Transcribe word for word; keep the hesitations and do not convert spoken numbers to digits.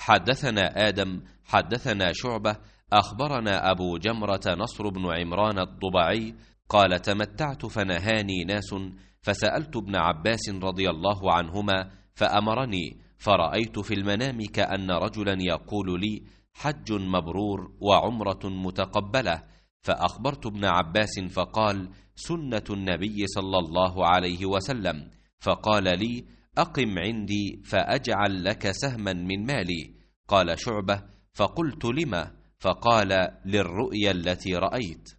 حدثنا آدم حدثنا شعبة أخبرنا أبو جمرة نصر بن عمران الضبعي قال تمتعت فنهاني ناس فسألت ابن عباس رضي الله عنهما فأمرني، فرأيت في المنام كأن رجلا يقول لي حج مبرور وعمرة متقبلة، فأخبرت ابن عباس فقال سنة النبي صلى الله عليه وسلم، فقال لي أقم عندي فأجعل لك سهما من مالي. قال شعبة فقلت لما؟ فقال للرؤيا التي رأيت.